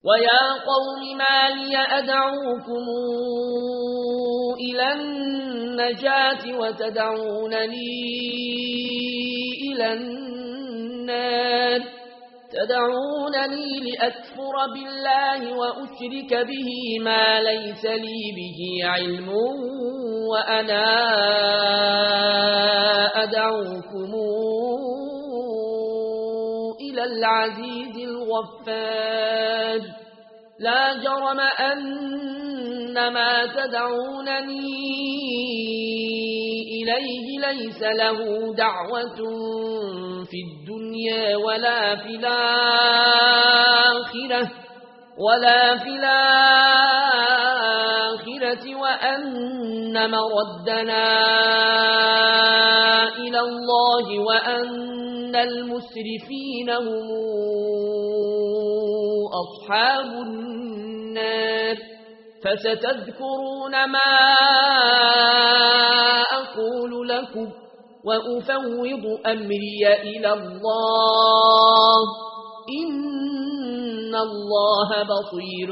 ويا قوم ما لي أدعوكم إلى النجاة وتدعونني إلى النار تدعونني لأكفر بالله وأشرك به ما ليس لي به علم وأنا أدعوكم إلى العزيز الغفار لا جرم أن ما تدعونني إليه ليس له دعوة في الدنيا ولا في الآخرة وأن مردنا إلى الله وأن المسرفين هم أصحاب النار فستذكرون ما أقول لكم وأفوض أمري إلى الله إن الله بصير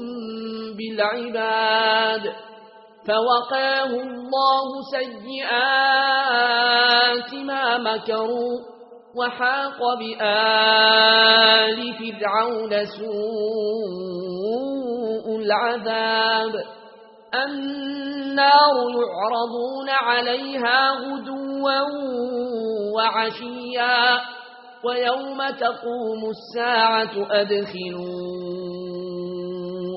بالعباد فوقاه الله سيئات ما مكروا وحاق بآل فرعون سوء العذاب النار يعرضون عليها غدوا وعشيا ويوم تقوم الساعة أدخلوا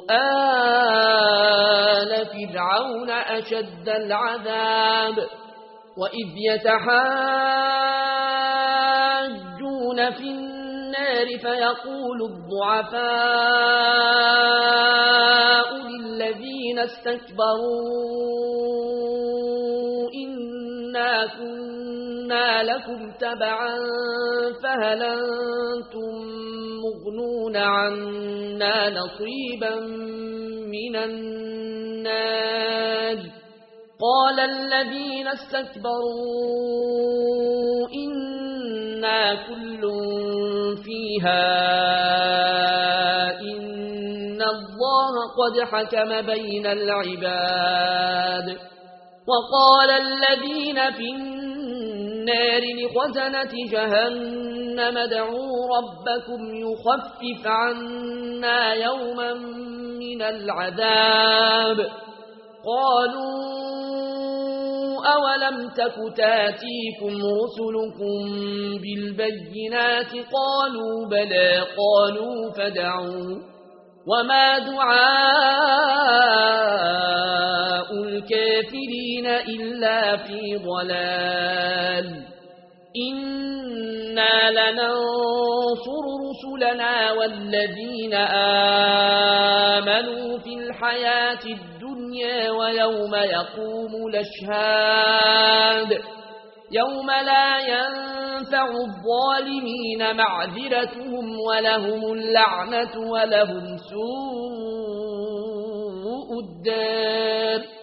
آل فرعون أشد العذاب وإذ يتحاجون في النار فيقول الضعفاء للذين استكبروا إنا كنا لكم تبعا فهل أنتم مغنون عنا نصيبا من النار قال الذين استكبروا إنا كل فيها إن الله قد حكم بين العباد وقال الذين في النار لخزنة جهنم ادعوا ربكم يخفف عنا يوما من العذاب قالوا أولم تك تاتيكم رسلكم بالبينات قالوا بلى قالوا فادعوا وما دعاء الكافرين إلا في ضلال إنا لننصر رسلنا والذين آمنوا في الحياة الدنيا ويوم يقوم الأشهاد يوم لا ينفع الظالمين معذرتهم ولهم اللعنة ولهم سوء الدار